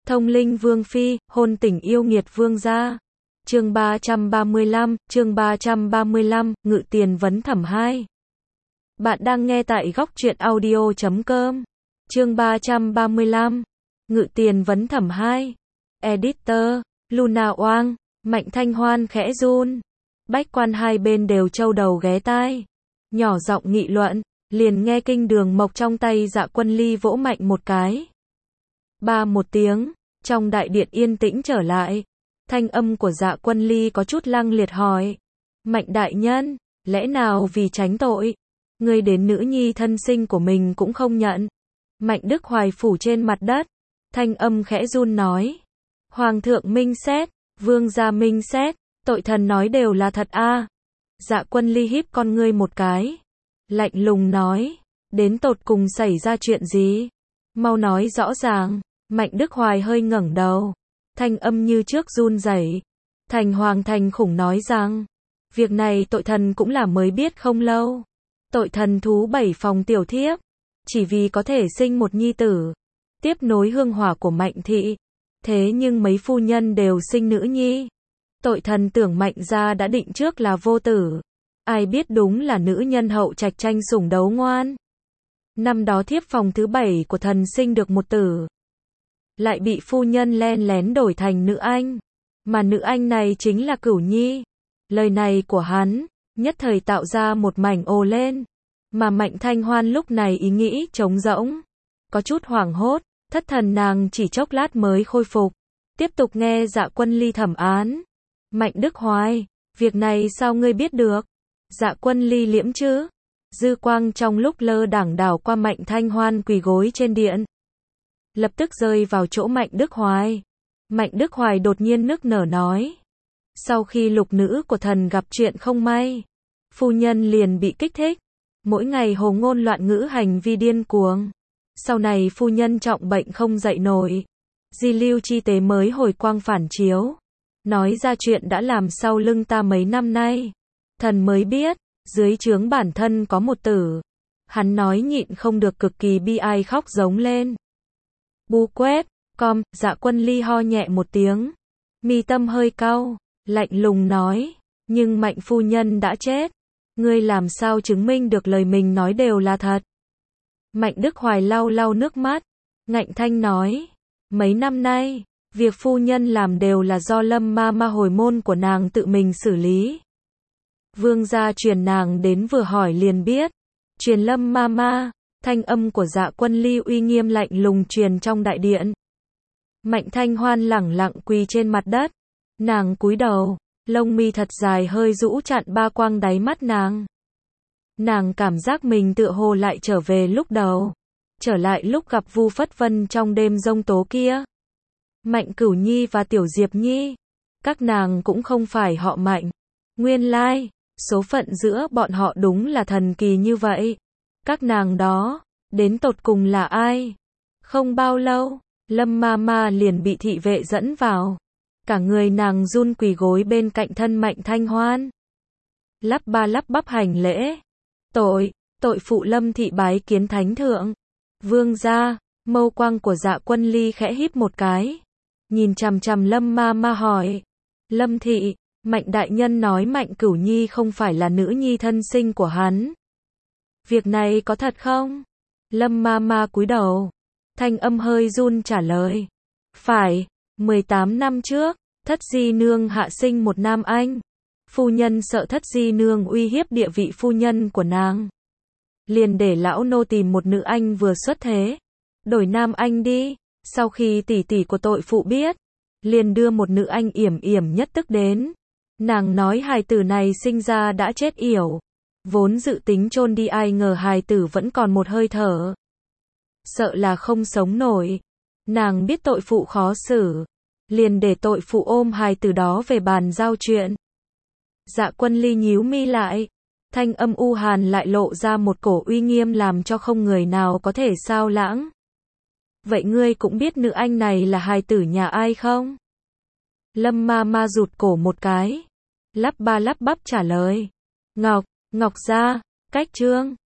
Thông linh vương phi, hôn tình yêu nghiệt vương gia. Chương 335, Ngự tiền vấn thẩm 2. Bạn đang nghe tại góc truyện audio.com. Chương 335, Ngự tiền vấn thẩm 2. Editor, Luna Oang, Mạnh Thanh Hoan khẽ run. Bách quan hai bên đều châu đầu ghé tai. Nhỏ giọng nghị luận, liền nghe kinh đường mộc trong tay Dạ Quân Ly vỗ mạnh một cái. Ba một tiếng, trong đại điện yên tĩnh trở lại. Thanh âm của Dạ Quân Ly có chút lăng liệt hỏi. Mạnh đại nhân, lẽ nào vì tránh tội, ngươi đến nữ nhi thân sinh của mình cũng không nhận? Mạnh Đức Hoài phủ trên mặt đất, thanh âm khẽ run nói. Hoàng thượng minh xét, vương gia minh xét, tội thần nói đều là thật a. Dạ Quân Ly híp con ngươi một cái, lạnh lùng nói, đến tột cùng xảy ra chuyện gì? Mau nói rõ ràng. Mạnh Đức Hoài hơi ngẩng đầu, thanh âm như trước run rẩy. Thành Hoàng thành khủng nói rằng, việc này tội thần cũng là mới biết không lâu. Tội thần thú 7 phòng tiểu thiếp, chỉ vì có thể sinh một nhi tử, tiếp nối hương hỏa của Mạnh thị. Thế nhưng mấy phu nhân đều sinh nữ nhi. Tội thần tưởng Mạnh gia đã định trước là vô tử. Ai biết đúng là nữ nhân hậu trạch tranh sủng đấu ngoan. Năm đó thiếp phòng thứ 7 của thần sinh được một tử, lại bị phu nhân len lén đổi thành nữ anh. Mà nữ anh này chính là Cửu Nhi. Lời này của hắn, nhất thời tạo ra một mảnh ồ lên. Mà Mạnh Thanh Hoan lúc này ý nghĩ trống rỗng, có chút hoảng hốt, thất thần nàng chỉ chốc lát mới khôi phục. Tiếp tục nghe Dạ Quân Ly thẩm án. Mạnh Đức Hoài, việc này sao ngươi biết được? Dạ Quân Ly liễm chứ? Dư quang trong lúc lơ đảng đảo qua Mạnh Thanh Hoan quỳ gối trên điện, lập tức rơi vào chỗ Mạnh Đức Hoài. Mạnh Đức Hoài đột nhiên nức nở nói. Sau khi lục nữ của thần gặp chuyện không may, phu nhân liền bị kích thích, mỗi ngày hồ ngôn loạn ngữ hành vi điên cuồng. Sau này phu nhân trọng bệnh không dậy nổi, di lưu chi tế mới hồi quang phản chiếu, nói ra chuyện đã làm sau lưng ta mấy năm nay. Thần mới biết, dưới trướng bản thân có một tử. Hắn nói nhịn không được cực kỳ bi ai khóc giống lên. Bu quét, com, Dạ Quân Ly ho nhẹ một tiếng, mi tâm hơi cau, lạnh lùng nói, nhưng Mạnh phu nhân đã chết, ngươi làm sao chứng minh được lời mình nói đều là thật? Mạnh Đức Hoài lau lau nước mắt, ngạnh thanh nói, mấy năm nay, việc phu nhân làm đều là do Lâm ma ma hồi môn của nàng tự mình xử lý. Vương gia truyền nàng đến vừa hỏi liền biết, truyền Lâm ma ma. Thanh âm của Dạ Quân Ly uy nghiêm lạnh lùng truyền trong đại điện. Mạnh Thanh Hoan lẳng lặng quỳ trên mặt đất. Nàng cúi đầu, lông mi thật dài hơi rũ chặn ba quang đáy mắt nàng. Nàng cảm giác mình tựa hồ lại trở về lúc đầu, trở lại lúc gặp Vu Phất Vân trong đêm giông tố kia. Mạnh Cửu Nhi và Tiểu Diệp Nhi, các nàng cũng không phải họ Mạnh. Nguyên lai, số phận giữa bọn họ đúng là thần kỳ như vậy. Các nàng đó, đến tột cùng là ai? Không bao lâu, Lâm ma ma liền bị thị vệ dẫn vào. Cả người nàng run quỳ gối bên cạnh thân Mạnh Thanh Hoan. Lắp ba lắp bắp hành lễ. Tội phụ Lâm thị bái kiến thánh thượng. Vương gia, mâu quang của Dạ Quân Ly khẽ híp một cái. Nhìn chằm chằm Lâm ma ma hỏi. Lâm thị, Mạnh đại nhân nói Mạnh Cửu Nhi không phải là nữ nhi thân sinh của hắn. Việc này có thật không? Lâm ma ma cúi đầu, thanh âm hơi run trả lời. Phải, 18 năm trước, Thất Di Nương hạ sinh một nam anh. Phu nhân sợ Thất Di Nương uy hiếp địa vị phu nhân của nàng, liền để lão nô tìm một nữ anh vừa xuất thế, đổi nam anh đi. Sau khi tỷ tỷ của tội phụ biết, liền đưa một nữ anh yểm yểm nhất tức đến. Nàng nói hài tử này sinh ra đã chết yểu, vốn dự tính chôn đi, ai ngờ hài tử vẫn còn một hơi thở, sợ là không sống nổi. Nàng biết tội phụ khó xử, liền để tội phụ ôm hài tử đó về bàn giao chuyện. Dạ Quân Ly nhíu mi lại, thanh âm u hàn lại lộ ra một cổ uy nghiêm làm cho không người nào có thể sao lãng. Vậy ngươi cũng biết nữ anh này là hài tử nhà ai không? Lâm ma ma rụt cổ một cái, lắp ba lắp bắp trả lời. Ngọc gia, cách trương.